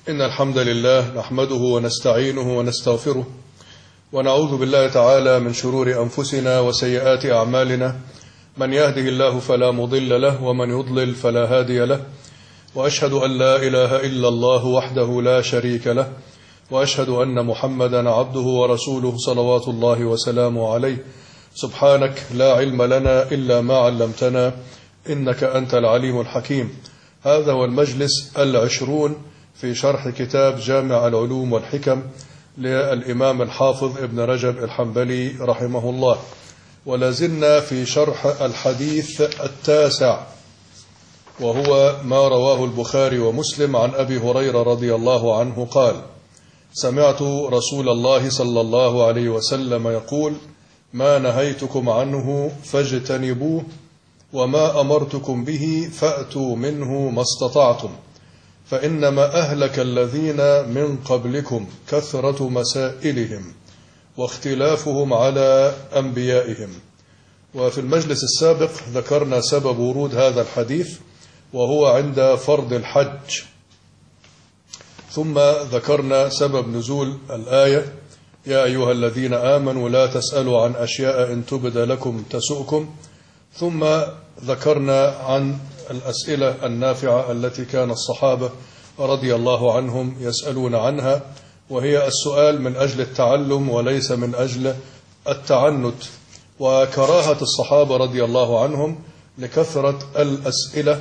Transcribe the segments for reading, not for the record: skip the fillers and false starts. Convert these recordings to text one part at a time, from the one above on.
إن الحمد لله نحمده ونستعينه ونستغفره ونعوذ بالله تعالى من شرور أنفسنا وسيئات أعمالنا، من يهده الله فلا مضل له ومن يضلل فلا هادي له، وأشهد أن لا إله إلا الله وحده لا شريك له، وأشهد أن محمدا عبده ورسوله صلوات الله وسلامه عليه. سبحانك لا علم لنا إلا ما علمتنا إنك أنت العليم الحكيم. هذا هو المجلس 20 في شرح كتاب جامع العلوم والحكم للإمام الحافظ ابن رجب الحنبلي رحمه الله، ولازلنا في شرح الحديث 9، وهو ما رواه البخاري ومسلم عن أبي هريرة رضي الله عنه قال: سمعت رسول الله صلى الله عليه وسلم يقول: ما نهيتكم عنه فاجتنبوه، وما أمرتكم به فأتوا منه ما استطعتم، فإنما أهلك الذين من قبلكم كثرة مسائلهم واختلافهم على أنبيائهم. وفي المجلس السابق ذكرنا سبب ورود هذا الحديث، وهو عند فرض الحج، ثم ذكرنا سبب نزول الآية: يا أيها الذين آمنوا لا تسألوا عن أشياء إن تبد لكم تسؤكم. ثم ذكرنا عن الأسئلة النافعة التي كان الصحابة رضي الله عنهم يسألون عنها، وهي السؤال من أجل التعلم وليس من أجل التعنت، وكراهة الصحابة رضي الله عنهم لكثرة الأسئلة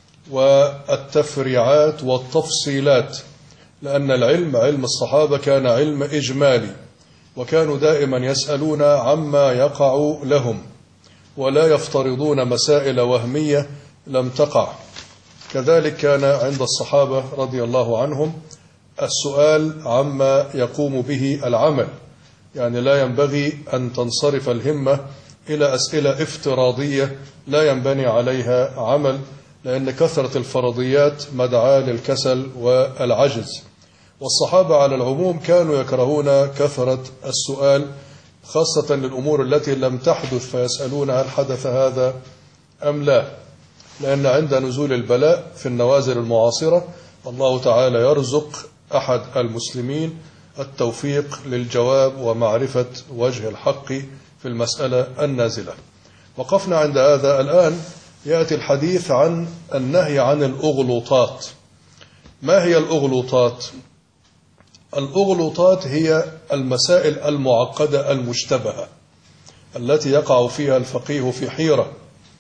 والتفريعات والتفصيلات، لأن العلم علم الصحابة كان علم إجمالي، وكانوا دائما يسألون عما يقع لهم ولا يفترضون مسائل وهمية لم تقع. كذلك كان عند الصحابة رضي الله عنهم السؤال عما يقوم به العمل، يعني لا ينبغي أن تنصرف الهمة إلى أسئلة افتراضية لا ينبني عليها عمل، لأن كثرة الفرضيات مدعاة للكسل والعجز. والصحابة على العموم كانوا يكرهون كثرة السؤال، خاصة للأمور التي لم تحدث، فيسألون هل حدث هذا أم لا، لأن عند نزول البلاء في النوازل المعاصرة الله تعالى يرزق أحد المسلمين التوفيق للجواب ومعرفة وجه الحق في المسألة النازلة. وقفنا عند هذا. الآن يأتي الحديث عن النهي عن الأغلوطات. ما هي الأغلوطات؟ الأغلوطات هي المسائل المعقدة المشتبهة التي يقع فيها الفقيه في حيرة،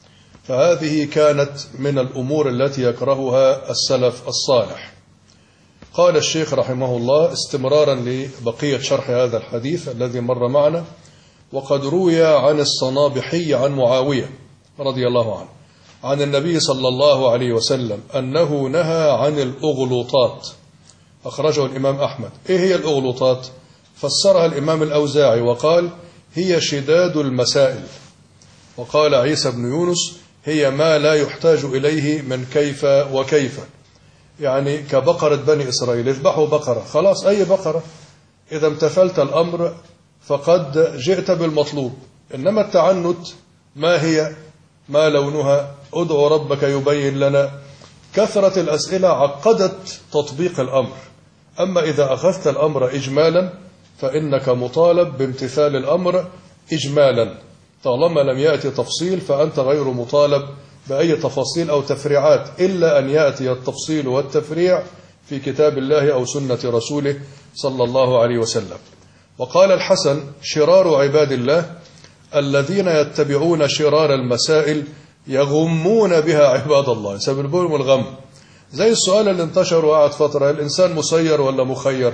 فهذه كانت من الأمور التي يكرهها السلف الصالح. قال الشيخ رحمه الله استمرارا لبقية شرح هذا الحديث الذي مر معنا: وقد روي عن الصنابحي عن معاوية رضي الله عنه عن النبي صلى الله عليه وسلم أنه نهى عن الأغلوطات، أخرجه الإمام أحمد. إيه هي الأغلوطات؟ فسرها الإمام الأوزاعي وقال: هي شداد المسائل. وقال عيسى بن يونس: هي ما لا يحتاج إليه من كيف وكيف، يعني كبقرة بني إسرائيل، اذبحوا بقرة، خلاص أي بقرة، إذا امتثلت الأمر فقد جئت بالمطلوب. إنما التعنت ما هي؟ ما لونها؟ ادعو ربك يبين لنا. كثرة الأسئلة عقدت تطبيق الأمر. أما إذا أخذت الأمر إجمالا فإنك مطالب بامتثال الأمر إجمالا، طالما لم يأتي تفصيل فأنت غير مطالب بأي تفاصيل أو تفريعات، إلا أن يأتي التفصيل والتفريع في كتاب الله أو سنة رسوله صلى الله عليه وسلم. وقال الحسن: شرار عباد الله الذين يتبعون شرار المسائل يغمون بها عباد الله، يسببون الغم. زي السؤال اللي انتشر وقعد فترة: الإنسان مسير ولا مخير؟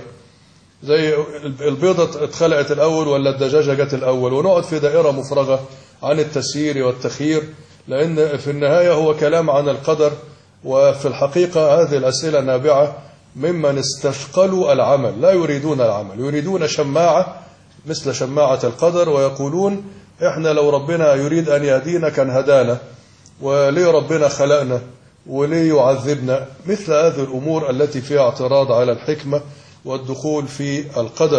زي البيضة اتخلقت الأول ولا الدجاجة جت الأول؟ ونقعد في دائرة مفرغة عن التسيير والتخيير، لأن في النهاية هو كلام عن القدر. وفي الحقيقة هذه الأسئلة نابعة ممن استثقلوا العمل، لا يريدون العمل، يريدون شماعة مثل شماعة القدر، ويقولون: إحنا لو ربنا يريد أن يهدينا كان هدانا، وليه ربنا خلقنا، وليه يعذبنا؟ مثل هذه الأمور التي فيها اعتراض على الحكمة والدخول في القدر.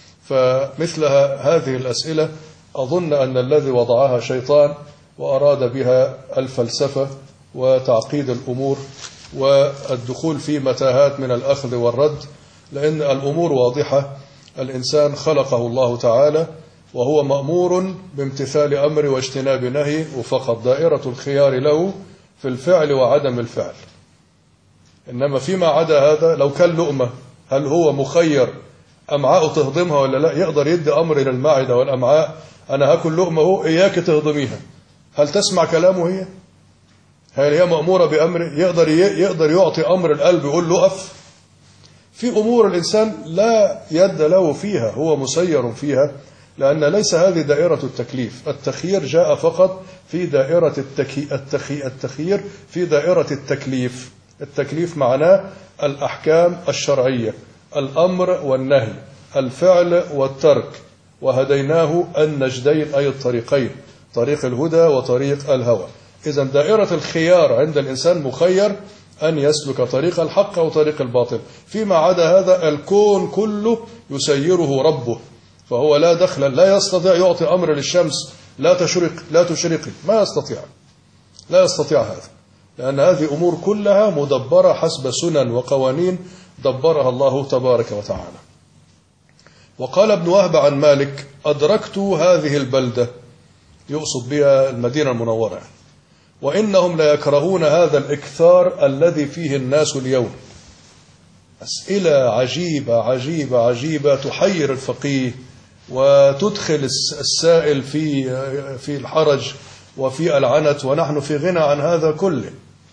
فمثلها هذه الأسئلة أظن أن الذي وضعها شيطان وأراد بها الفلسفة وتعقيد الأمور، والدخول في متاهات من الأخذ والرد، لأن الأمور واضحة. الإنسان خلقه الله تعالى وهو مأمور بامتثال أمر واجتناب نهي، وفقط دائرة الخيار له في الفعل وعدم الفعل. إنما فيما عدا هذا، لو كان لقمة هل هو مخير أمعاءه تهضمها ولا لا؟ يقدر يدي أمر للمعدة والأمعاء أنا هاكل لقمة هو إياك تهضميها، هل تسمع كلامه؟ هل هي مأمورة بأمر؟ يقدر يعطي أمر القلب يقول له أقف؟ في أمور الإنسان لا يد له فيها، هو مسير فيها، لأن ليس هذه دائرة التكليف. التخيير جاء فقط في دائرة التخيير في دائرة التكليف. التكليف معناه الأحكام الشرعية، الأمر والنهي، الفعل والترك، وهديناه النجدين أي الطريقين، طريق الهدى وطريق الهوى. إذن دائرة الخيار عند الإنسان مخير أن يسلك طريق الحق أو طريق الباطل. فيما عدا هذا الكون كله يسيره ربه، فهو لا دخل، لا يستطيع يعطي أمر للشمس لا تشرقي، لا يستطيع هذا، لأن هذه أمور كلها مدبرة حسب سنن وقوانين دبرها الله تبارك وتعالى. وقال ابن وهب عن مالك: أدركت هذه البلدة، يقصد بها المدينة المنورة، وإنهم لا يكرهون هذا الإكثار الذي فيه الناس اليوم. أسئلة عجيبة عجيبة عجيبة تحير الفقيه وتدخل السائل في الحرج وفي العنت، ونحن في غنى عن هذا كله.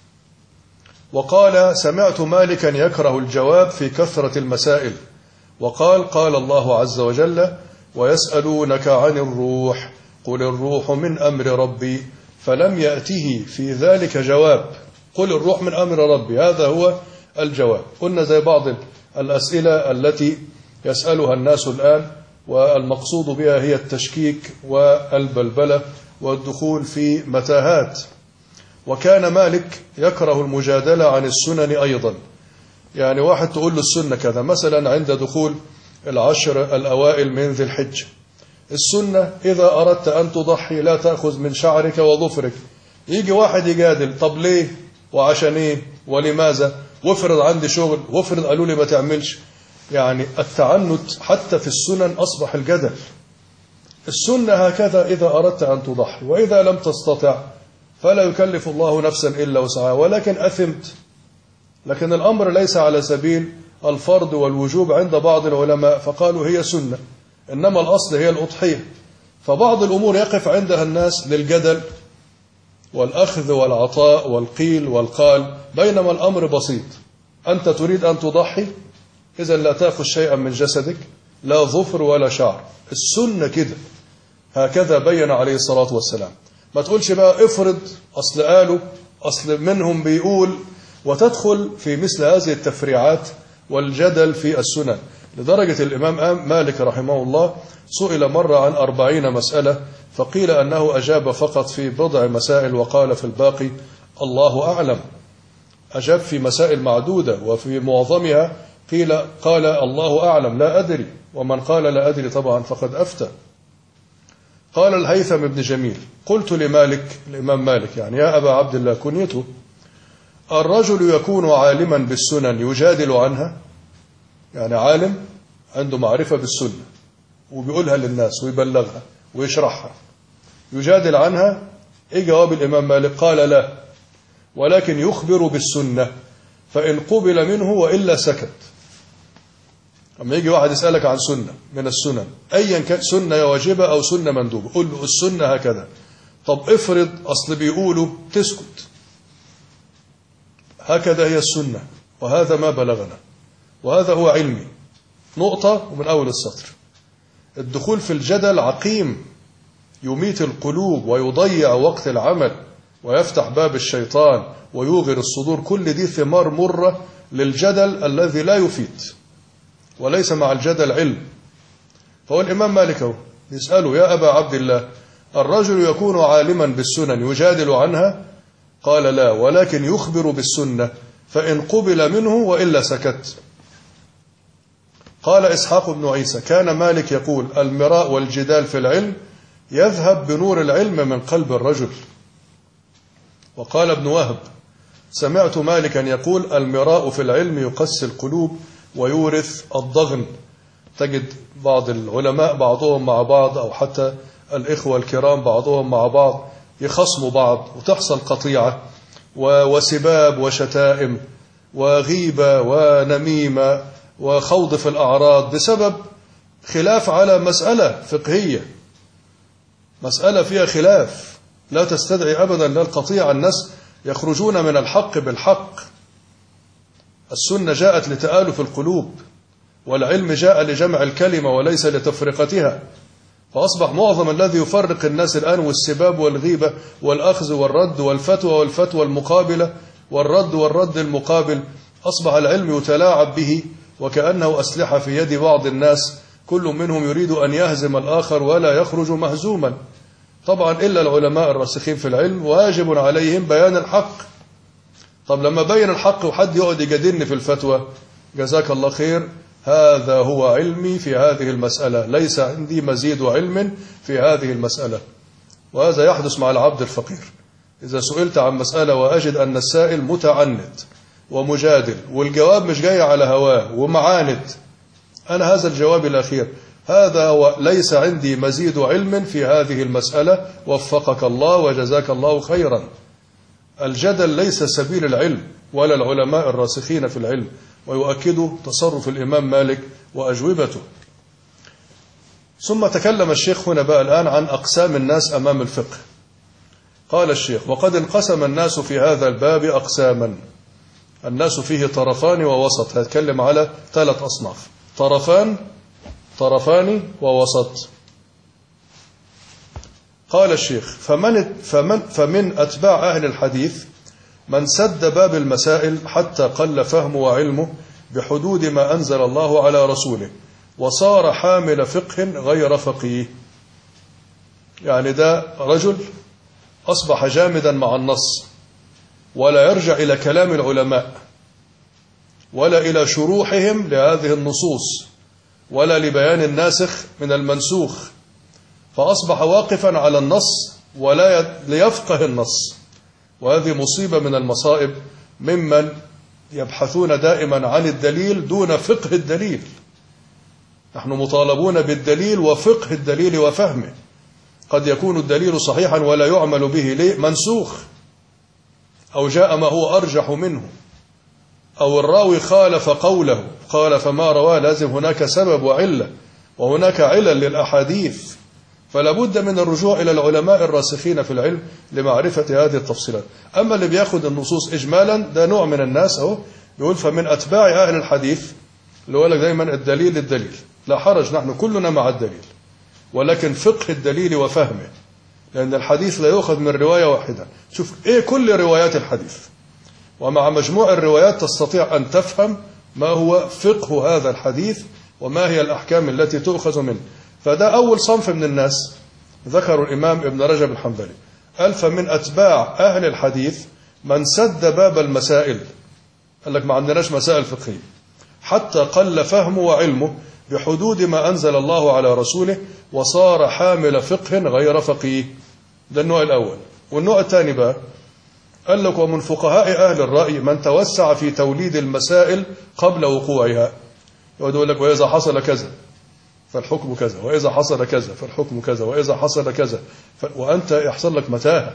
وقال: سمعت مالكا يكره الجواب في كثرة المسائل، وقال: قال الله عز وجل: ويسألونك عن الروح قل الروح من أمر ربي، فلم يأته في ذلك جواب. قل الروح من أمر ربي، هذا هو الجواب. قلنا زي بعض الأسئلة التي يسألها الناس الآن، والمقصود بها هي التشكيك والبلبلة والدخول في متاهات. وكان مالك يكره المجادلة عن السنن أيضا، يعني واحد تقول له السنة كذا، مثلا عند دخول العشر الأوائل من ذي الحجة، السنة إذا أردت أن تضحي لا تأخذ من شعرك وظفرك. يجي واحد يجادل: طب ليه وعشان ايه ولماذا؟ وافرض عندي شغل، وافرض قالوا لي ما تعملش. يعني التعنت حتى في السنن أصبح الجدل. السنة هكذا إذا أردت أن تضحي، وإذا لم تستطع فلا يكلف الله نفسا إلا وسعها، ولكن أثمت. لكن الأمر ليس على سبيل الفرض والوجوب عند بعض العلماء، فقالوا هي سنة، إنما الأصل هي الأضحية. فبعض الأمور يقف عندها الناس للجدل والأخذ والعطاء والقيل والقال، بينما الأمر بسيط. أنت تريد أن تضحي، إذا لا تأخذ شيئا من جسدك، لا ظفر ولا شعر. السنة كده، هكذا بين عليه الصلاة والسلام. ما تقولش بقى افرض، أصل قالوا، أصل منهم بيقول، وتدخل في مثل هذه التفريعات والجدل في السنن. لدرجة الإمام مالك رحمه الله سئل مرة عن 40 مسألة، فقيل أنه أجاب فقط في بضع مسائل، وقال في الباقي الله أعلم. أجاب في مسائل معدودة، وفي معظمها قال الله أعلم لا أدري، ومن قال لا أدري طبعا فقد أفتى. قال الهيثم بن جميل: قلت لمالك، الإمام مالك يعني، يا أبا عبد الله كنيته، الرجل يكون عالما بالسنن يجادل عنها؟ يعني عالم عنده معرفة بالسنة وبيقولها للناس ويبلغها ويشرحها، يجادل عنها؟ إيه جواب الإمام مالك؟ قال لا، ولكن يخبر بالسنة، فإن قبل منه وإلا سكت. أما يجي واحد يسألك عن سنة من السنن، أيا كان، سنة واجبة أو سنة مندوبة، قل له السنة هكذا. طب افرض أصل بيقولوا، تسكت. هكذا هي السنة، وهذا ما بلغنا، وهذا هو علمي. نقطة ومن أول السطر. الدخول في الجدل عقيم، يميت القلوب ويضيع وقت العمل ويفتح باب الشيطان ويوغر الصدور. كل دي ثمار مرة للجدل الذي لا يفيد، وليس مع الجدل علم. فهو الإمام مالك يسأله: يا أبا عبد الله، الرجل يكون عالما بالسنن يجادل عنها؟ قال لا، ولكن يخبر بالسنة، فإن قبل منه وإلا سكت. قال إسحاق بن عيسى: كان مالك يقول: المراء والجدال في العلم يذهب بنور العلم من قلب الرجل. وقال ابن وهب: سمعت مالكا يقول: المراء في العلم يقسي القلوب ويورث الضغن. تجد بعض العلماء بعضهم مع بعض، أو حتى الإخوة الكرام بعضهم مع بعض، يخصموا بعض وتحصل قطيعة وسباب وشتائم وغيبة ونميمة وخوض في الأعراض بسبب خلاف على مسألة فقهية، مسألة فيها خلاف لا تستدعي أبدا لا القطيعة. الناس يخرجون من الحق بالحق. السنة جاءت لتآلف القلوب، والعلم جاء لجمع الكلمة وليس لتفرقتها. فأصبح معظم الذي يفرق الناس الآن والسباب والغيبة والأخذ والرد والفتوى المقابلة والرد المقابل، أصبح العلم يتلاعب به وكأنه أسلحة في يد بعض الناس، كل منهم يريد أن يهزم الآخر ولا يخرج مهزوما. طبعا إلا العلماء الراسخين في العلم واجب عليهم بيان الحق. طب لما بين الحق وحد يقعد يجادلني في الفتوى، جزاك الله خير، هذا هو علمي في هذه المسألة، ليس عندي مزيد علم في هذه المسألة. وهذا يحدث مع العبد الفقير. إذا سئلت عن مسألة وأجد أن السائل متعند ومجادل والجواب مش جاي على هواه ومعاند، أنا هذا الجواب الأخير، هذا هو ليس عندي مزيد علم في هذه المسألة، وفقك الله وجزاك الله خيرا. الجدل ليس سبيل العلم ولا العلماء الراسخين في العلم، ويؤكد تصرف الإمام مالك وأجوبته. ثم تكلم الشيخ هنا بقى الآن عن أقسام الناس أمام الفقه. قال الشيخ: وقد انقسم الناس في هذا الباب أقساما. الناس فيه طرفان ووسط. هتكلم على 3 أصناف: طرفان ووسط. قال الشيخ: فمن أتباع أهل الحديث من سد باب المسائل حتى قل فهمه وعلمه بحدود ما أنزل الله على رسوله، وصار حامل فقه غير فقيه. يعني ده رجل أصبح جامدا مع النص، ولا يرجع إلى كلام العلماء ولا إلى شروحهم لهذه النصوص ولا لبيان الناسخ من المنسوخ، فأصبح واقفا على النص ولا ليفقه النص. وهذه مصيبة من المصائب ممن يبحثون دائما عن الدليل دون فقه الدليل. نحن مطالبون بالدليل وفقه الدليل وفهمه. قد يكون الدليل صحيحا ولا يعمل به، ليه؟ منسوخ، أو جاء ما هو أرجح منه، أو الراوي خالف قوله، خالف ما رواه، لازم هناك سبب وعلة، وهناك علل للأحاديث. فلا بد من الرجوع إلى العلماء الراسخين في العلم لمعرفة هذه التفصيلات. أما اللي بياخد النصوص إجمالا ده نوع من الناس أهو، يقول فمن أتباع أهل الحديث، اللي هو لك دايما الدليل، لا حرج، نحن كلنا مع الدليل، ولكن فقه الدليل وفهمه، لأن الحديث لا يؤخذ من رواية واحدة. شوف إيه كل روايات الحديث، ومع مجموع الروايات تستطيع أن تفهم ما هو فقه هذا الحديث وما هي الأحكام التي تؤخذ منه. فده أول صنف من الناس ذكروا الإمام ابن رجب الحنبلي، قال فمن أتباع أهل الحديث من سد باب المسائل، قال لك ما عندناش مسائل فقهية، حتى قل فهمه وعلمه بحدود ما أنزل الله على رسوله، وصار حامل فقه غير فقيه. ده النوع الأول. والنوع الثاني بقى قال لك ومن فقهاء أهل الرأي من توسع في توليد المسائل قبل وقوعها. يقول لك وإذا حصل كذا فالحكم كذا، وإذا حصل كذا فالحكم كذا، وإذا حصل كذا وأنت يحصل لك متاهة.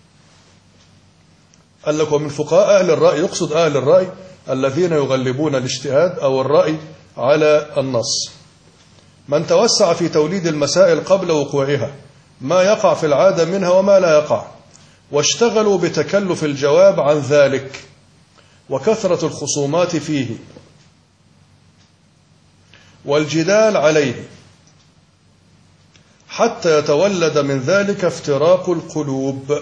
قال لك ومن فقهاء أهل الرأي، يقصد أهل الرأي الذين يغلبون الاجتهاد أو الرأي على النص، من توسع في توليد المسائل قبل وقوعها، ما يقع في العادة منها وما لا يقع، واشتغلوا بتكلف الجواب عن ذلك وكثرة الخصومات فيه والجدال عليه، حتى يتولد من ذلك افتراق القلوب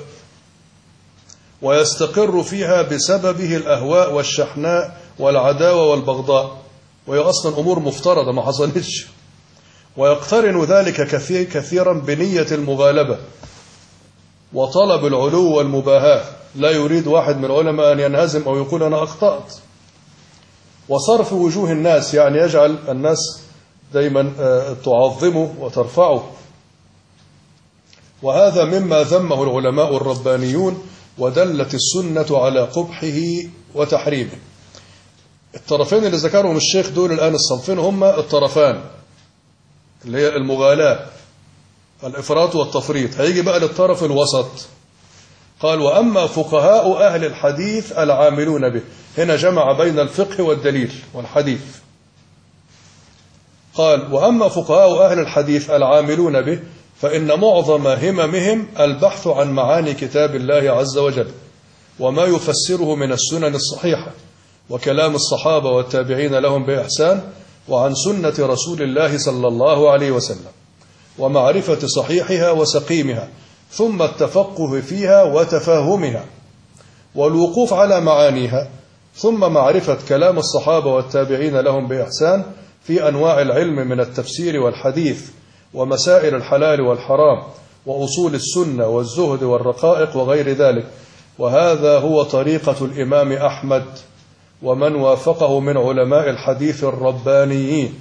ويستقر فيها بسببه الأهواء والشحناء والعداوة والبغضاء، وهي أصلا أمور مفترضة ما حصلتش. ويقترن ذلك كثيرا بنية المغالبة وطلب العلو والمباهاة. لا يريد واحد من العلماء أن ينهزم أو يقول أنا أخطأت. وصرف وجوه الناس، يعني يجعل الناس دايما تعظمه وترفعه. وهذا مما ذمه العلماء الربانيون ودلت السنة على قبحه وتحريمه. الطرفين اللي ذكرهم الشيخ دول الآن الصنفين هما الطرفان اللي هي المغالاة، الإفراط والتفريط. هيجي بقى للطرف الوسط، قال وأما فقهاء أهل الحديث العاملون به. هنا جمع بين الفقه والدليل والحديث. قال وأما فقهاء أهل الحديث العاملون به فإن معظم هممهم البحث عن معاني كتاب الله عز وجل وما يفسره من السنن الصحيحة وكلام الصحابة والتابعين لهم بإحسان وعن سنة رسول الله صلى الله عليه وسلم ومعرفة صحيحها وسقيمها، ثم التفقه فيها وتفاهمها والوقوف على معانيها، ثم معرفة كلام الصحابة والتابعين لهم بإحسان في أنواع العلم من التفسير والحديث ومسائل الحلال والحرام وأصول السنة والزهد والرقائق وغير ذلك. وهذا هو طريقة الإمام أحمد ومن وافقه من علماء الحديث الربانيين.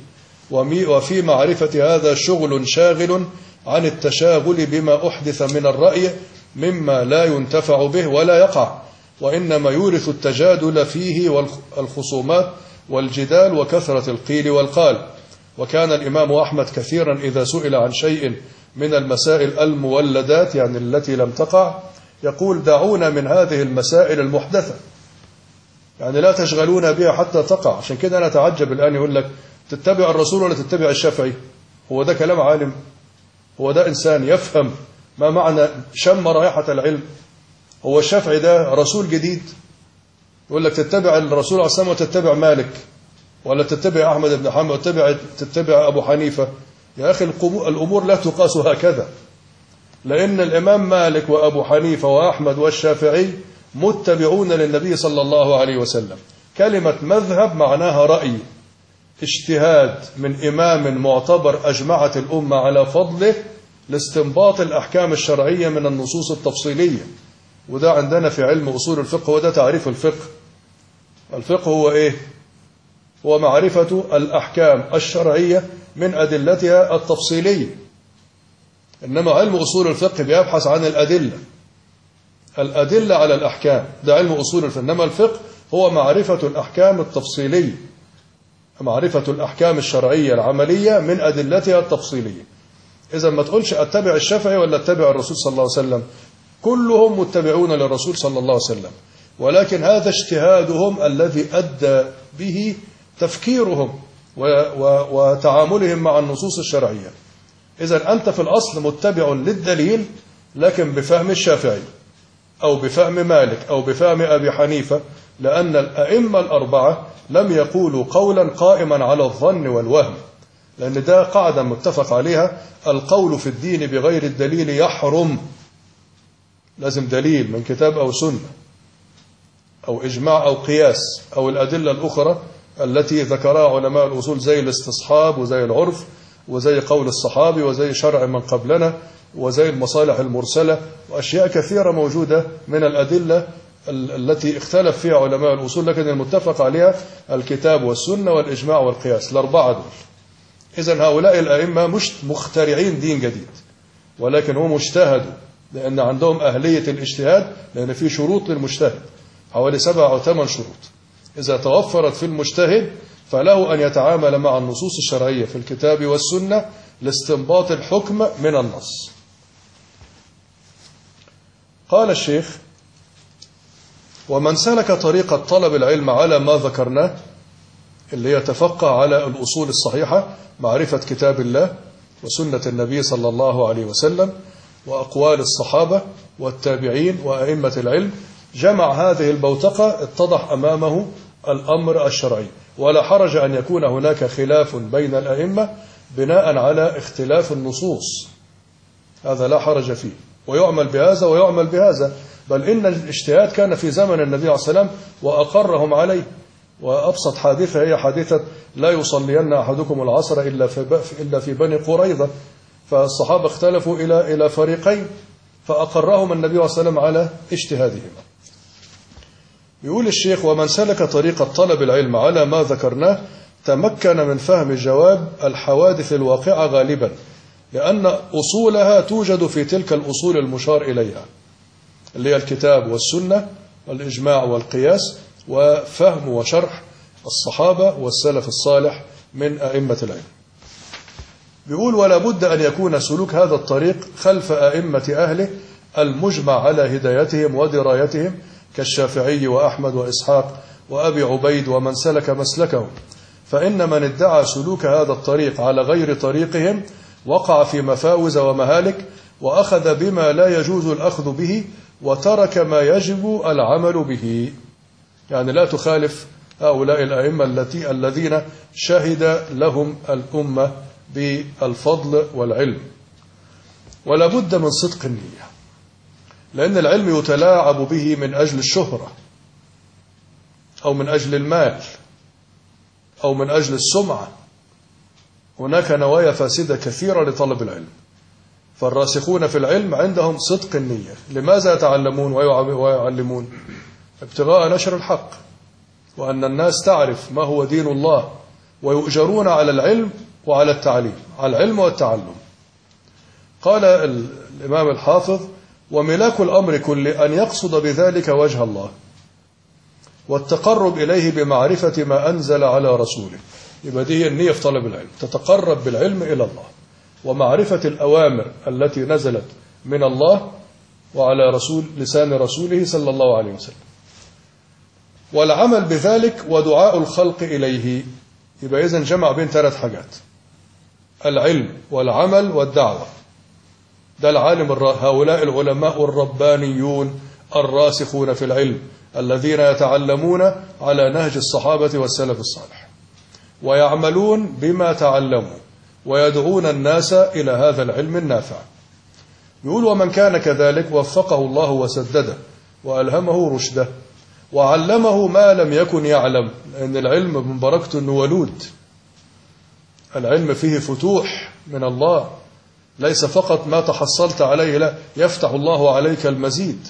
وفي معرفة هذا شغل شاغل عن التشاغل بما أحدث من الرأي مما لا ينتفع به ولا يقع، وإنما يورث التجادل فيه والخصومات والجدال وكثرة القيل والقال. وكان الإمام أحمد كثيرا إذا سئل عن شيء من المسائل المولدات يعني التي لم تقع يقول دعونا من هذه المسائل المحدثة، يعني لا تشغلون بها حتى تقع. عشان كده أنا أتعجب الآن يقول لك تتبع الرسول ولا تتبع الشافعي؟ هو ده كلام عالم؟ هو ده إنسان يفهم ما معنى شم رائحة العلم؟ هو الشافعي ده رسول جديد؟ يقول لك تتبع الرسول عليه الصلاة والسلام وتتبع مالك، ولا تتبع أحمد بن حنبل وتتبع أبو حنيفة؟ يا أخي الأمور لا تقاس هكذا، لأن الإمام مالك وأبو حنيفة وأحمد والشافعي متبعون للنبي صلى الله عليه وسلم. كلمة مذهب معناها رأي، اجتهاد من إمام معتبر أجمعت الأمة على فضله لاستنباط الأحكام الشرعية من النصوص التفصيلية. وده عندنا في علم أصول الفقه، وده تعريف الفقه. الفقه هو إيه؟ هو معرفة الأحكام الشرعية من أدلتها التفصيلية. إنما علم أصول الفقه بيبحث عن الأدلة على الأحكام، ده علم أصول الفقه. إنما الفقه هو معرفة الأحكام التفصيلية، معرفة الأحكام الشرعية العملية من أدلتها التفصيلية. إذا ما تقولش أتبع الشافعي ولا أتبع الرسول صلى الله عليه وسلم، كلهم متبعون للرسول صلى الله عليه وسلم، ولكن هذا اجتهادهم الذي أدى به تفكيرهم وتعاملهم مع النصوص الشرعية. إذا أنت في الأصل متبع للدليل لكن بفهم الشافعي أو بفهم مالك أو بفهم أبي حنيفة، لأن الأئمة الأربعة لم يقولوا قولا قائما على الظن والوهم، لأن ده قاعدة متفق عليها: القول في الدين بغير الدليل يحرم. لازم دليل من كتاب أو سنة أو إجماع أو قياس أو الأدلة الأخرى التي ذكرها علماء الأصول زي الاستصحاب وزي العرف وزي قول الصحابي وزي شرع من قبلنا وزي المصالح المرسلة وأشياء كثيرة موجودة من الأدلة التي اختلف فيها علماء الأصول، لكن المتفق عليها الكتاب والسنة والإجماع والقياس، الأربعة دول. إذن هؤلاء الأئمة مش مخترعين دين جديد، ولكن هم اجتهدوا لأن عندهم أهلية الاجتهاد، لأن في شروط للمجتهد حوالي 7 أو 8 شروط. إذا توفرت في المجتهد فله أن يتعامل مع النصوص الشرعية في الكتاب والسنة لاستنباط الحكم من النص. قال الشيخ: ومن سلك طريقة طلب العلم على ما ذكرناه، اللي يتفقه على الأصول الصحيحة، معرفة كتاب الله وسنة النبي صلى الله عليه وسلم وأقوال الصحابة والتابعين وأئمة العلم، جمع هذه البوتقة، اتضح أمامه الأمر الشرعي، ولا حرج أن يكون هناك خلاف بين الأئمة بناء على اختلاف النصوص، هذا لا حرج فيه، ويعمل بهذا ويعمل بهذا. بل إن الاجتهاد كان في زمن النبي عليه الصلاة والسلام وأقرهم عليه. وأبسط حادثة هي حادثة لا يصلين أحدكم العصر إلا في بني قريظة، فالصحابة اختلفوا إلى فريقين فأقرهم النبي عليه الصلاة والسلام على اجتهادهم. يقول الشيخ: ومن سلك طريقة طلب العلم على ما ذكرناه تمكن من فهم جواب الحوادث الواقعة غالبا، لأن أصولها توجد في تلك الأصول المشار إليها. اللي هي الكتاب والسنة والإجماع والقياس وفهم وشرح الصحابة والسلف الصالح من أئمة العلم. بيقول ولا بد أن يكون سلوك هذا الطريق خلف أئمة أهله المجمع على هدايتهم ودرايتهم كالشافعي وأحمد وإسحاق وأبي عبيد ومن سلك مسلكهم، فإن من ادعى سلوك هذا الطريق على غير طريقهم وقع في مفاوز ومهالك، وأخذ بما لا يجوز الأخذ به وترك ما يجب العمل به. يعني لا تخالف هؤلاء الأئمة الذين شهد لهم الأمة بالفضل والعلم. ولا بد من صدق النية، لأن العلم يتلاعب به من أجل الشهرة أو من أجل المال أو من أجل السمعة. هناك نوايا فاسدة كثيرة لطلب العلم. فالراسخون في العلم عندهم صدق النية. لماذا يتعلمون ويعلمون؟ ابتغاء نشر الحق، وأن الناس تعرف ما هو دين الله، ويؤجرون على العلم وعلى التعليم، على العلم والتعلم. قال الإمام الحافظ وملاك الأمر كل أن يقصد بذلك وجه الله والتقرب إليه بمعرفة ما أنزل على رسوله. يبقى دي النية في طلب العلم، تتقرب بالعلم إلى الله ومعرفة الأوامر التي نزلت من الله وعلى لسان رسوله صلى الله عليه وسلم، والعمل بذلك ودعاء الخلق إليه. يبقى إذن جمع بين 3 حاجات: العلم والعمل والدعوة. ده العالم هؤلاء العلماء الربانيون الراسخون في العلم الذين يتعلمون على نهج الصحابة والسلف الصالح ويعملون بما تعلموا ويدعون الناس إلى هذا العلم النافع. يقول ومن كان كذلك وفقه الله وسدده وألهمه رشده وعلمه ما لم يكن يعلم، لأن العلم من بركته أنه ولود. العلم فيه فتوح من الله، ليس فقط ما تحصلت عليه، لا، يفتح الله عليك المزيد.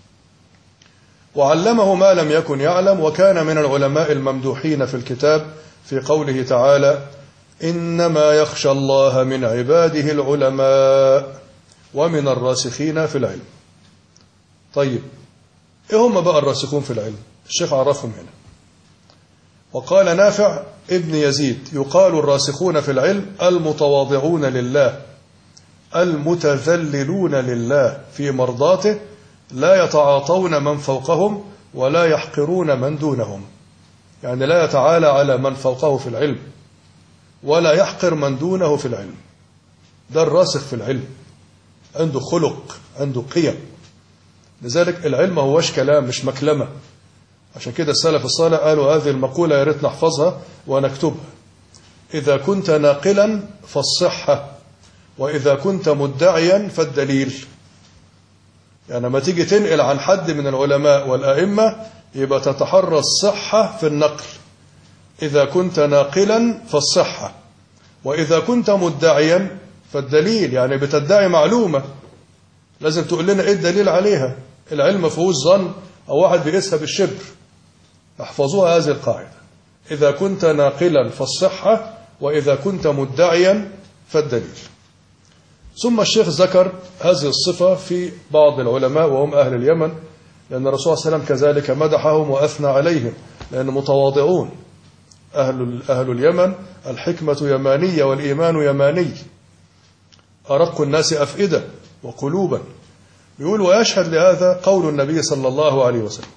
وعلمه ما لم يكن يعلم، وكان من العلماء الممدوحين في الكتاب في قوله تعالى إنما يخشى الله من عباده العلماء ومن الراسخين في العلم. طيب إيه هم بقى الراسخون في العلم؟ الشيخ عرفهم هنا وقال نافع ابن يزيد يقال الراسخون في العلم المتواضعون لله المتذللون لله في مرضاته، لا يتعاطون من فوقهم ولا يحقرون من دونهم. يعني لا يتعالى على من فوقه في العلم ولا يحقر من دونه في العلم. ده الراسخ في العلم، عنده خلق، عنده قيم. لذلك العلم ما هوش كلام، مش مكلمة. عشان كده السلف الصالح قالوا هذه المقولة يا ريت نحفظها ونكتبها: إذا كنت ناقلا فالصحة، وإذا كنت مدعيا فالدليل. يعني ما تيجي تنقل عن حد من العلماء والأئمة يبقى تتحرى الصحة في النقل. إذا كنت ناقلا فالصحة، وإذا كنت مدعيا فالدليل. يعني بتدعي معلومة لازم تقول لنا إيه الدليل عليها. العلم ما فيهوش ظن أو واحد بيقيسها بالشبر. احفظوها هذه القاعدة: إذا كنت ناقلا فالصحة، وإذا كنت مدعيا فالدليل. ثم الشيخ ذكر هذه الصفة في بعض العلماء وهم أهل اليمن، لأن الرسول صلى الله عليه وسلم كذلك مدحهم وأثنى عليهم لأن متواضعون. أهل اليمن الحكمة يمانية والإيمان يماني، أرق الناس أفئدة وقلوبا. يقول ويشهد لهذا قول النبي صلى الله عليه وسلم: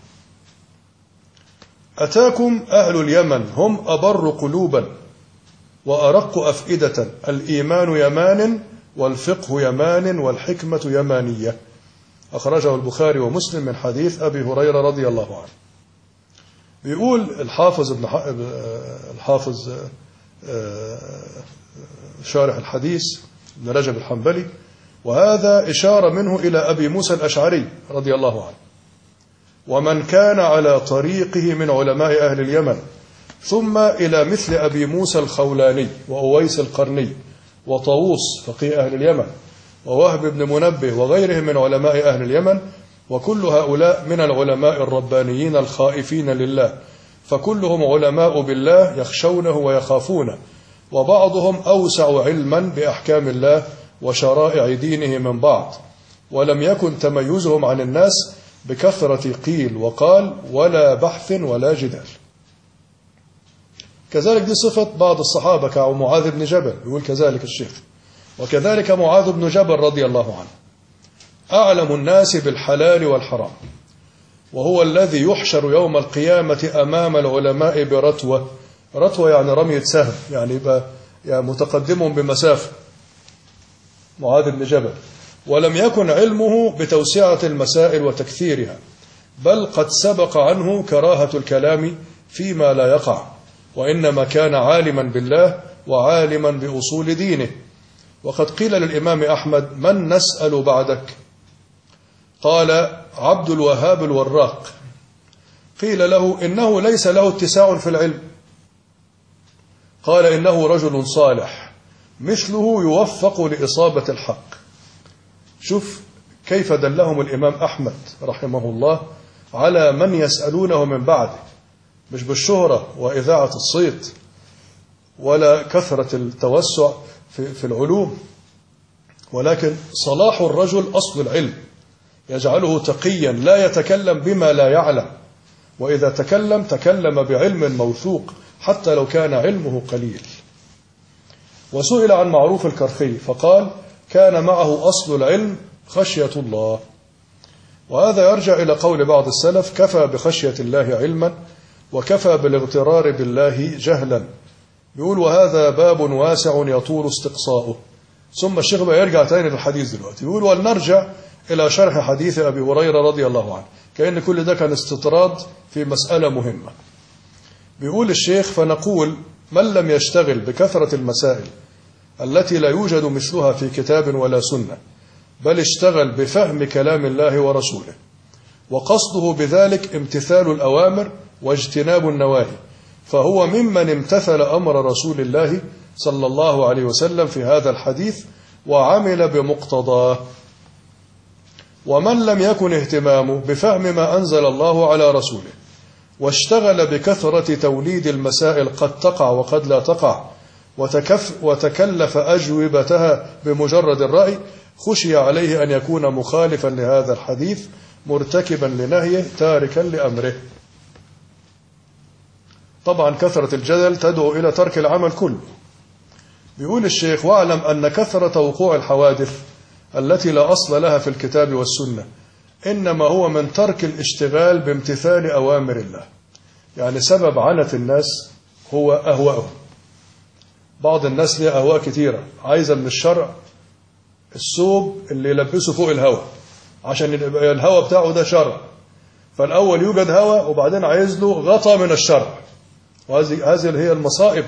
أتاكم أهل اليمن هم أبر قلوبا وأرق أفئدة، الإيمان يمان والفقه يمان والحكمة يمانية. أخرجه البخاري ومسلم من حديث أبي هريرة رضي الله عنه. بيقول الحافظ شارح الحديث ابن رجب الحنبلي: وهذا إشارة منه إلى أبي موسى الأشعري رضي الله عنه ومن كان على طريقه من علماء أهل اليمن، ثم إلى مثل أبي موسى الخولاني وأويس القرني وطاووس فقيه أهل اليمن ووهب بن منبه وغيرهم من علماء أهل اليمن. وكل هؤلاء من العلماء الربانيين الخائفين لله، فكلهم علماء بالله يخشونه ويخافونه، وبعضهم أوسع علما بأحكام الله وشرائع دينه من بعض، ولم يكن تميزهم عن الناس بكثرة قيل وقال ولا بحث ولا جدال. كذلك دي صفة بعض الصحابة كمعاذ بن جبل، يقول كذلك الشيخ. وكذلك معاذ بن جبل رضي الله عنه أعلم الناس بالحلال والحرام، وهو الذي يحشر يوم القيامة أمام العلماء برتوة. رتوة يعني رمية سهم، يعني يبقى يعني متقدم بمسافة. معاذ بن جبل ولم يكن علمه بتوسعة المسائل وتكثيرها، بل قد سبق عنه كراهة الكلام فيما لا يقع، وإنما كان عالما بالله وعالما بأصول دينه. وقد قيل للإمام أحمد من نسأل بعدك؟ قال عبد الوهاب الوراق. قيل له إنه ليس له اتساع في العلم، قال إنه رجل صالح مثله يوفق لإصابة الحق. شوف كيف دلهم الإمام أحمد رحمه الله على من يسألونه من بعده، مش بالشهرة وإذاعة الصيت ولا كثرة التوسع في العلوم، ولكن صلاح الرجل أصل العلم يجعله تقيا لا يتكلم بما لا يعلم، وإذا تكلم بعلم موثوق حتى لو كان علمه قليل. وسئل عن معروف الكرخي فقال كان معه أصل العلم خشية الله. وهذا يرجع إلى قول بعض السلف كفى بخشية الله علما وكفى بالاغترار بالله جهلا. بيقول وهذا باب واسع يطول استقصاؤه. ثم الشيخ بقى يرجع تاني للحديث دلوقتي، يقول ولنرجع إلى شرح حديث أبي هريرة رضي الله عنه، كأن كل ده كان استطراد في مسألة مهمة. بيقول الشيخ فنقول من لم يشتغل بكثرة المسائل التي لا يوجد مثلها في كتاب ولا سنة، بل اشتغل بفهم كلام الله ورسوله، وقصده بذلك امتثال الأوامر واجتناب النواهي، فهو ممن امتثل أمر رسول الله صلى الله عليه وسلم في هذا الحديث وعمل بمقتضاه. ومن لم يكن اهتمامه بفهم ما أنزل الله على رسوله واشتغل بكثرة توليد المسائل قد تقع وقد لا تقع وتكلف أجوبتها بمجرد الرأي، خشي عليه أن يكون مخالفا لهذا الحديث مرتكبا لنهيه تاركا لأمره. طبعا كثرة الجدل تدعو إلى ترك العمل كله. بيقول الشيخ واعلم أن كثرة وقوع الحوادث التي لا أصل لها في الكتاب والسنة إنما هو من ترك الاشتغال بامتثال أوامر الله. يعني سبب عنت الناس هو أهواءهم. بعض الناس ليه أهواء كتيرة، عايزة من الشرع الثوب اللي يلبسه فوق الهواء عشان يبقى الهواء بتاعه ده شرع، فالأول يوجد هواء وبعدين عايز له غطى من الشرع. وهذه هي المصائب،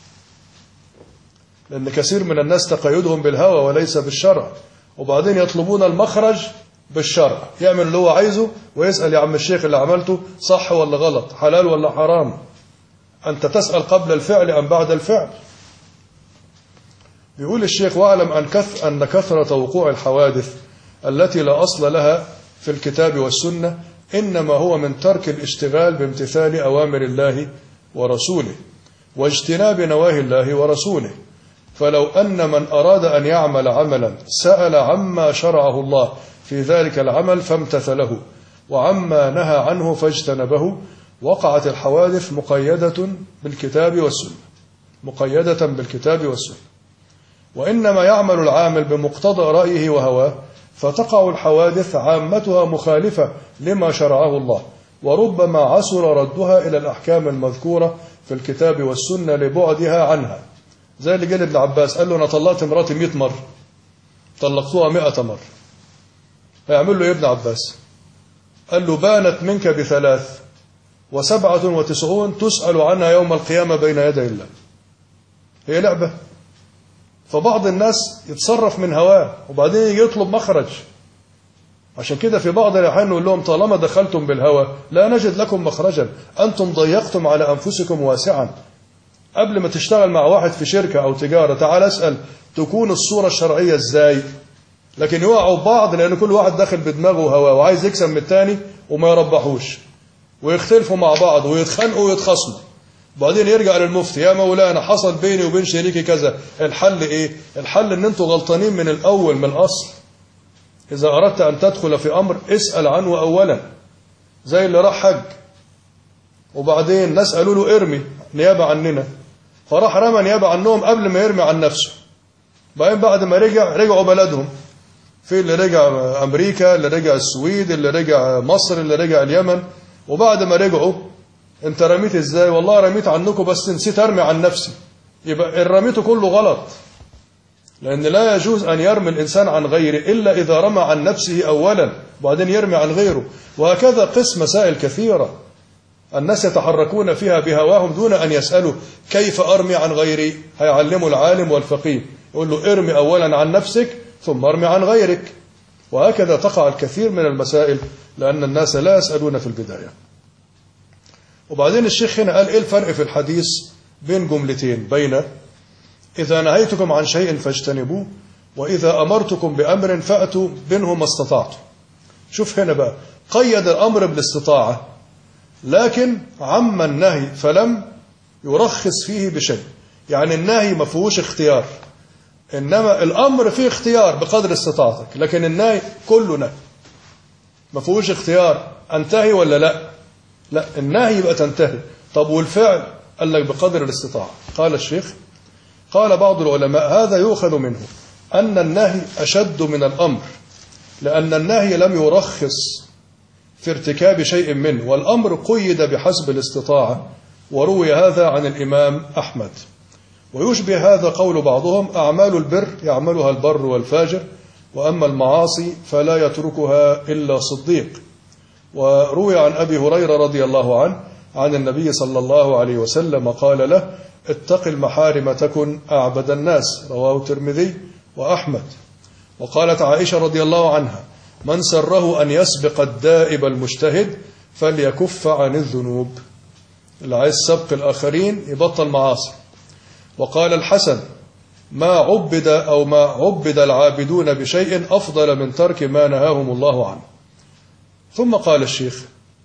لأن كثير من الناس تقيدهم بالهوى وليس بالشرع، وبعدين يطلبون المخرج بالشرع، يعمل اللي هو عايزه ويسأل يا عم الشيخ اللي عملته صح ولا غلط، حلال ولا حرام. أنت تسأل قبل الفعل أم بعد الفعل؟ يقول الشيخ واعلم أن كثرة وقوع الحوادث التي لا أصل لها في الكتاب والسنة إنما هو من ترك الاشتغال بامتثال أوامر الله ورسوله واجتناب نواهي الله ورسوله. فلو أن من أراد أن يعمل عملا سأل عما شرعه الله في ذلك العمل فامتثله وعما نهى عنه فاجتنبه، وقعت الحوادث مقيدة بالكتاب والسنة. وإنما يعمل العامل بمقتضى رأيه وهواه، فتقع الحوادث عامتها مخالفة لما شرعه الله، وربما عسر ردها إلى الأحكام المذكورة في الكتاب والسنة لبعدها عنها. زي اللي قال ابن عباس قال له أنا طلقت مراتي 100 مرة، طلقتها 100 مرة، هيعمل له ابن عباس؟ قال له بانت منك ب3 و97 تسأل عنها يوم القيامة بين يدي الله. هي لعبة؟ فبعض الناس يتصرف من هواه وبعدين يجي يطلب مخرج. عشان كده في بعض الأحيان نقول لهم طالما دخلتم بالهوى لا نجد لكم مخرجا، أنتم ضيقتم على أنفسكم واسعا. قبل ما تشتغل مع واحد في شركة أو تجارة تعال اسأل تكون الصورة الشرعية إزاي. لكن يوقعوا بعض لأن كل واحد داخل بدماغه هواه وعايز يكسب من التاني وما يربحوش، ويختلفوا مع بعض ويتخانقوا ويتخاصموا. بعدين يرجع للمفتي يا مولانا حصل بيني وبين شريكي كذا، الحل إيه؟ الحل إن أنتوا غلطانين من الأول من الأصل. إذا أردت أن تدخل في أمر اسأل عنه أولا، زي اللي راح حج وبعدين ناس قالوا له ارمي نيابة عننا، فراح رمى نيابة عنهم قبل ما يرمي عن نفسه. بعد ما رجعوا بلدهم، في اللي رجع أمريكا، اللي رجع السويد، اللي رجع مصر، اللي رجع اليمن. وبعد ما رجعوا انت رميت ازاي؟ والله رميت عنكم بس نسيت ارمي عن نفسي. يبقى الرميته كله غلط، لأن لا يجوز أن يرمي الإنسان عن غيره إلا إذا رمى عن نفسه أولا وبعدين يرمي عن غيره. وهكذا قس مسائل كثيرة الناس يتحركون فيها بهواهم دون أن يسألوا كيف أرمي عن غيري. هيعلموا العالم والفقيه يقول له ارمي أولا عن نفسك ثم ارمي عن غيرك. وهكذا تقع الكثير من المسائل لأن الناس لا يسألون في البداية. وبعدين الشيخ هنا قال إيه الفرق في الحديث بين جملتين، بين إذا نهيتكم عن شيء فاجتنبوه وإذا أمرتكم بأمر فأتوا منه ما استطعتم. شوف هنا بقى قيد الأمر بالاستطاعة لكن عم النهي فلم يرخص فيه بشيء. يعني النهي ما فيهوش اختيار، إنما الأمر فيه اختيار بقدر استطاعتك، لكن النهي كله نهي ما فيهوش اختيار أنتهي ولا لا النهي يبقى تنتهي. طب والفعل؟ قال لك بقدر الاستطاعة. قال الشيخ قال بعض العلماء هذا يؤخذ منه أن النهي أشد من الأمر، لأن النهي لم يرخص في ارتكاب شيء منه، والأمر قيد بحسب الاستطاعة. وروي هذا عن الإمام أحمد. ويشبه هذا قول بعضهم أعمال البر يعملها البر والفاجر، وأما المعاصي فلا يتركها إلا صديق. وروي عن أبي هريرة رضي الله عنه عن النبي صلى الله عليه وسلم قال له اتق المحارم تكن أعبد الناس، رواه الترمذي وأحمد. وقالت عائشة رضي الله عنها من سره أن يسبق الدائب المجتهد فليكف عن الذنوب. اللي عايز سبق الآخرين يبطل معاصي. وقال الحسن ما عبد العابدون بشيء أفضل من ترك ما نهاهم الله عنه. ثم قال الشيخ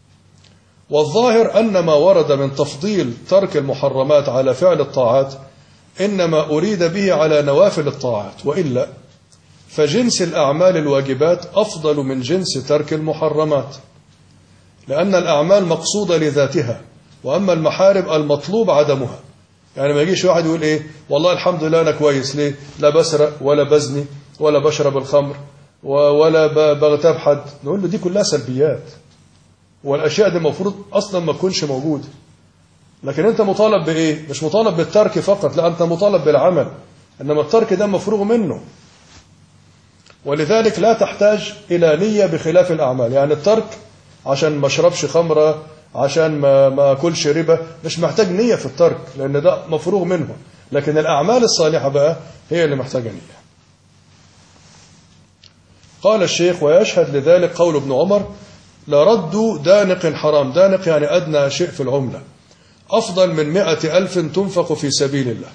والظاهر أن ما ورد من تفضيل ترك المحرمات على فعل الطاعات إنما أريد به على نوافل الطاعات، وإلا فجنس الأعمال الواجبات أفضل من جنس ترك المحرمات، لأن الأعمال مقصودة لذاتها، وأما المحارم المطلوب عدمها. يعني ما يجيش واحد يقول إيه والله الحمد لله أنا كويس، ليه؟ لا بسرق ولا بزني ولا بشرب الخمر ولا بغتاب حد. نقول له دي كلها سلبيات، والأشياء دي المفروض أصلا ما تكونش موجودة. لكن أنت مطالب بإيه؟ مش مطالب بالترك فقط، لا أنت مطالب بالعمل، إنما الترك ده مفروغ منه. ولذلك لا تحتاج إلى نية بخلاف الأعمال. يعني الترك عشان ما اشربش خمرة، عشان ما أكلش ربا، مش محتاج نية في الترك لأن ده مفروغ منه. لكن الأعمال الصالحة بقى هي اللي محتاجة نية. قال الشيخ ويشهد لذلك قول ابن عمر لرد دانق حرام. دانق يعني أدنى شيء في العملة، أفضل من 100,000 تنفق في سبيل الله.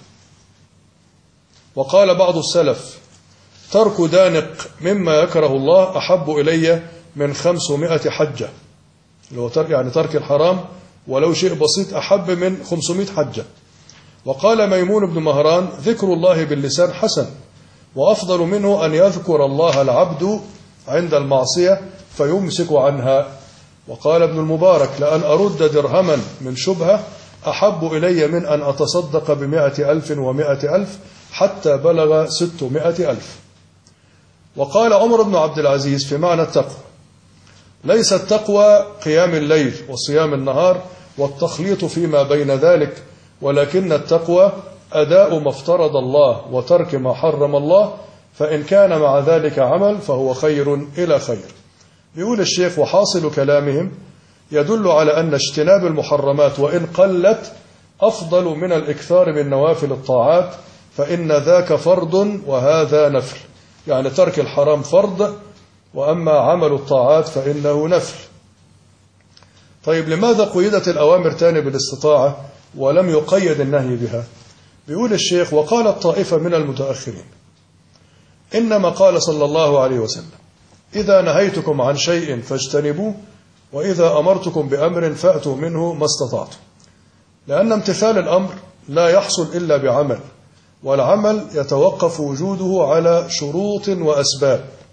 وقال بعض السلف ترك دانق مما يكره الله أحب إلي من 500 حجة. اللي هو يعني ترك الحرام ولو شيء بسيط أحب من 500 حجة. وقال ميمون بن مهران ذكر الله باللسان حسن، وأفضل منه أن يذكر الله العبد عند المعصية فيمسك عنها. وقال ابن المبارك لأن أرد درهما من شبهة أحب إلي من أن أتصدق ب100,000 و100,000 حتى بلغ 600,000. وقال عمر بن عبد العزيز في معنى التقوى ليس التقوى قيام الليل وصيام النهار والتخليط فيما بين ذلك، ولكن التقوى أداء ما افترض الله وترك ما حرم الله، فإن كان مع ذلك عمل فهو خير إلى خير. بيقول الشيخ وحاصل كلامهم يدل على أن اجتناب المحرمات وإن قلت أفضل من الإكثار من نوافل الطاعات، فإن ذاك فرض وهذا نفل. يعني ترك الحرام فرض، وأما عمل الطاعات فإنه نفل. طيب لماذا قيدت الأوامر تاني بالاستطاعة ولم يقيد النهي بها؟ بيقول الشيخ وقال طائفة من المتأخرين إنما قال صلى الله عليه وسلم إذا نهيتكم عن شيء فاجتنبوه وإذا أمرتكم بأمر فأتوا منه ما استطعتم، لأن امتثال الأمر لا يحصل إلا بعمل، والعمل يتوقف وجوده على شروط وأسباب،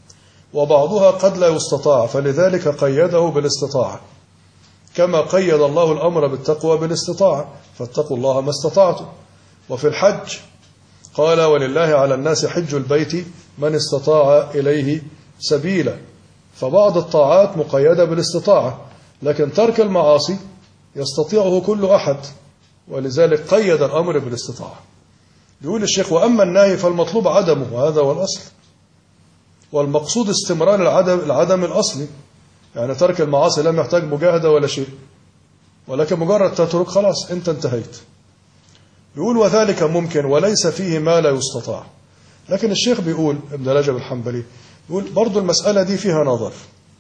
وبعضها قد لا يستطاع، فلذلك قيده بالاستطاعة، كما قيد الله الأمر بالتقوى بالاستطاعة، فاتقوا الله ما استطعتم. وفي الحج قال ولله على الناس حج البيت من استطاع إليه سبيلا، فبعض الطاعات مقيدة بالاستطاعة، لكن ترك المعاصي يستطيعه كل أحد، ولذلك قيد الأمر بالاستطاعة. يقول الشيخ وأما النهي فالمطلوب عدمه، وهذا هو الأصل، والمقصود استمرار العدم الأصلي، يعني ترك المعاصي لم يحتاج مجاهدة ولا شيء، ولكن مجرد تترك خلاص أنت انتهيت. يقول وذلك ممكن وليس فيه ما لا يستطاع. لكن الشيخ بيقول ابن رجب الحنبلي يقول برضو المسألة دي فيها نظر،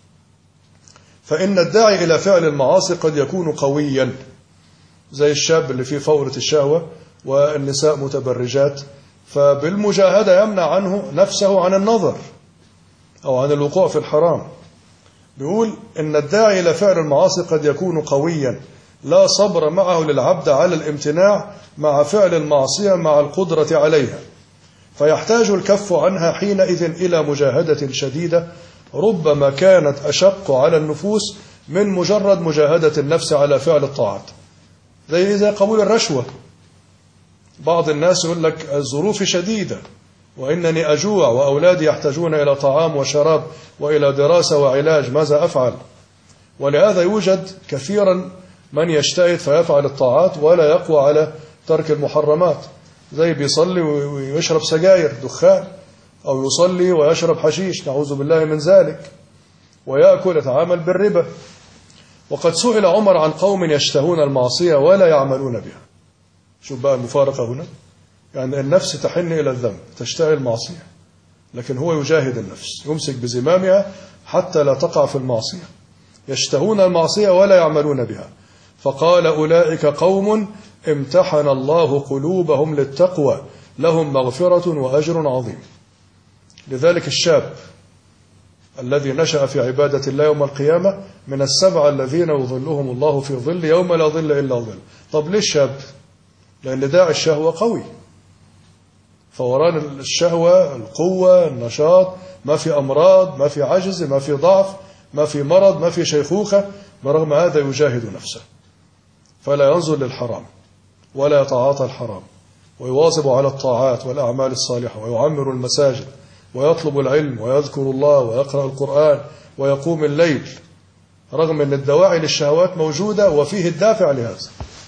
فإن الداعي إلى فعل المعاصي قد يكون قويا، زي الشاب اللي فيه فورة الشهوة والنساء متبرجات، فبالمجاهدة يمنع عنه نفسه عن النظر أو عن الوقوع في الحرام. بيقول إن الداعي إلى فعل المعاصي قد يكون قويا لا صبر معه للعبد على الامتناع مع فعل المعصية مع القدرة عليها، فيحتاج الكف عنها حينئذ إلى مجاهدة شديدة ربما كانت أشق على النفوس من مجرد مجاهدة النفس على فعل الطاعات، زي قبول الرشوة. بعض الناس يقول لك الظروف شديدة وإنني أجوع وأولادي يحتاجون إلى طعام وشراب وإلى دراسة وعلاج، ماذا أفعل؟ ولهذا يوجد كثيرا من يجتهد فيفعل الطاعات ولا يقوى على ترك المحرمات، زي بيصلي ويشرب سجاير دخان، أو يصلي ويشرب حشيش نعوذ بالله من ذلك، ويأكل يتعامل بالربا. وقد سئل عمر عن قوم يشتهون المعصية ولا يعملون بها. شوف بقى المفارقة هنا، يعني النفس تحن إلى الذنب تشتهي المعصية، لكن هو يجاهد النفس يمسك بزمامها حتى لا تقع في المعصية. يشتهون المعصية ولا يعملون بها، فقال أولئك قوم امتحن الله قلوبهم للتقوى لهم مغفرة وأجر عظيم. لذلك الشاب الذي نشأ في عبادة الله يوم القيامة من السبعة الذين يظلهم الله في ظل يوم لا ظل إلا ظل. طب ليه الشاب؟ لأن داعي الشهوة قوي، فوران الشهوة القوة النشاط، ما في أمراض، ما في عجز، ما في ضعف، ما في مرض، ما في شيخوخة، برغم هذا يجاهد نفسه فلا ينظر للحرام ولا يتعاطى الحرام، ويواظب على الطاعات والأعمال الصالحة، ويعمر المساجد ويطلب العلم ويذكر الله ويقرأ القرآن ويقوم الليل، رغم أن الدواعي للشهوات موجودة وفيه الدافع لهذا.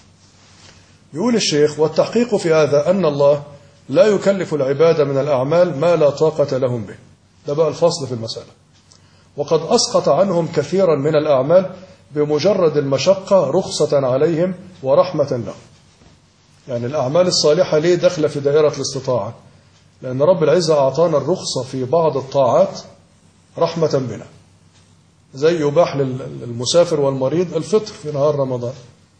يقول الشيخ والتحقيق في هذا أن الله لا يكلف العباد من الأعمال ما لا طاقة لهم به. ده بقى الفصل في المسألة. وقد أسقط عنهم كثيرا من الأعمال بمجرد المشقة رخصة عليهم ورحمة لهم. يعني الأعمال الصالحة ليه دخل في دائرة الاستطاعة؟ لأن رب العزة أعطانا الرخصة في بعض الطاعات رحمة بنا، زي يباح للمسافر والمريض الفطر في نهار رمضان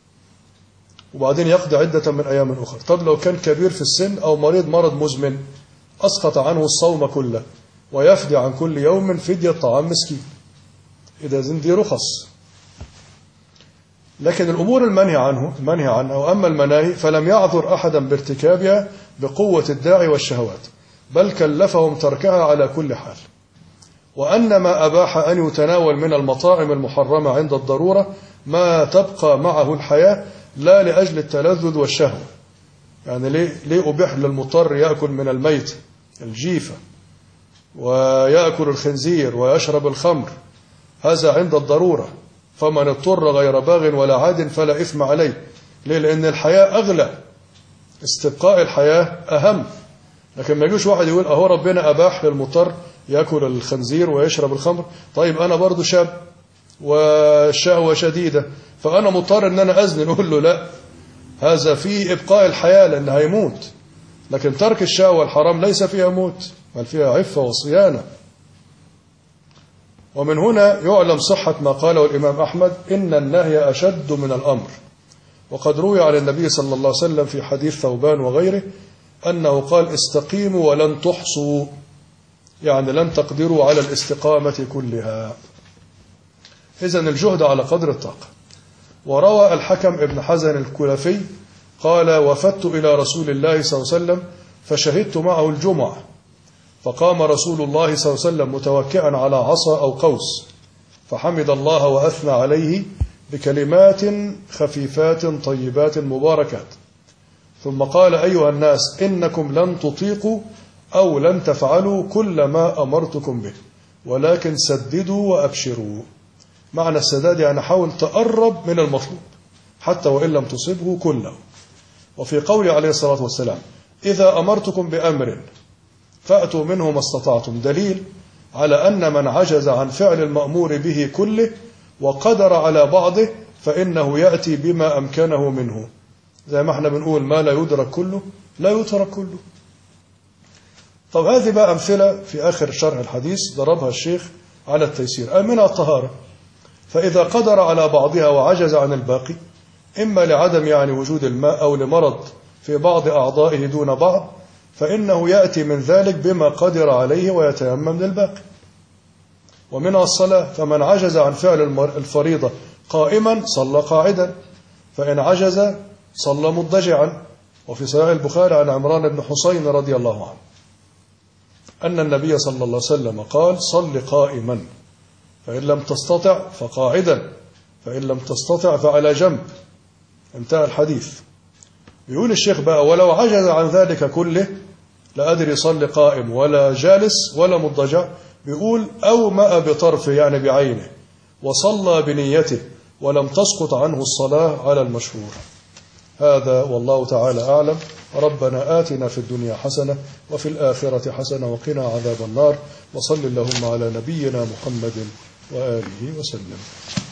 وبعدين يقضي عدة من أيام أخرى. طب لو كان كبير في السن أو مريض مرض مزمن أسقط عنه الصوم كله ويفدي عن كل يوم فدية طعام مسكين. إذا دي رخص. لكن الأمور المنهي عنها وأما المناهي فلم يعذر أحدا بارتكابها بقوة الداعي والشهوات، بل كلفهم تركها على كل حال. وأن ما أباح أن يتناول من المطاعم المحرمة عند الضرورة ما تبقى معه الحياة لا لأجل التلذذ والشهوة. يعني ليه أبيح للمضطر يأكل من الميت الجيفة ويأكل الخنزير ويشرب الخمر؟ هذا عند الضرورة، فمن اضطر غير باغ ولا عاد فلا إثم عليه. ليه؟ لأن الحياة أغلى، استبقاء الحياة أهم. لكن ما يجوش واحد يقول أهو ربنا أباح للمضطر يأكل الخنزير ويشرب الخمر، طيب أنا برضو شاب والشهوة شديدة فأنا مضطر أن أنا أزن. نقول له لا، هذا فيه إبقاء الحياة لأنه هيموت، لكن ترك الشهوة الحرام ليس فيها موت بل فيها عفة وصيانة. ومن هنا يعلم صحة ما قاله الإمام أحمد إن النهي أشد من الأمر. وقد روي عن النبي صلى الله عليه وسلم في حديث ثوبان وغيره أنه قال استقيموا ولن تحصوا، يعني لن تقدروا على الاستقامة كلها. إذن الجهد على قدر الطاقة. وروى الحكم ابن حزن الكلفي قال وفدت إلى رسول الله صلى الله عليه وسلم فشهدت معه الجمعة فقام رسول الله صلى الله عليه وسلم متوكئا على عصا أو قوس، فحمد الله وأثنى عليه بكلمات خفيفات طيبات مباركات، ثم قال: أيها الناس، إنكم لن تطيقوا أو لن تفعلوا كل ما أمرتكم به، ولكن سددوا وأبشروا. معنى السداد يعني حاول تقرب من المطلوب حتى وإن لم تصبه كله. وفي قوله عليه الصلاة والسلام: إذا أمرتكم بأمر فأتوا منه ما استطعتم، دليل على أن من عجز عن فعل المأمور به كله وقدر على بعضه فإنه يأتي بما أمكنه منه. زي ما احنا بنقول: ما لا يدرك كله لا يترك كله. طب هذه بقى أمثلة في آخر شرح الحديث ضربها الشيخ على التيسير، منها الطهارة، فإذا قدر على بعضها وعجز عن الباقي، إما لعدم يعني وجود الماء أو لمرض في بعض أعضائه دون بعض، فإنه يأتي من ذلك بما قدر عليه ويتيمم للباقي. ومنها الصلاة، فمن عجز عن فعل الفريضة قائما صلى قاعدا، فإن عجز صلى مضجعا. وفي صحيح البخاري عن عمران بن حسين رضي الله عنه أن النبي صلى الله عليه وسلم قال: صل قائما، فإن لم تستطع فقاعدا، فإن لم تستطع فعلى جنب. انتهى الحديث. يقول الشيخ بقى: ولو عجز عن ذلك كله لا أدري صلي قائم ولا جالس ولا مضجع، بيقول: أومأ بطرفه يعني بعينه، وصلى بنيته، ولم تسقط عنه الصلاة على المشهور. هذا والله تعالى أعلم. ربنا آتنا في الدنيا حسنة وفي الآخرة حسنة وقنا عذاب النار، وصل اللهم على نبينا محمد وآله وسلم.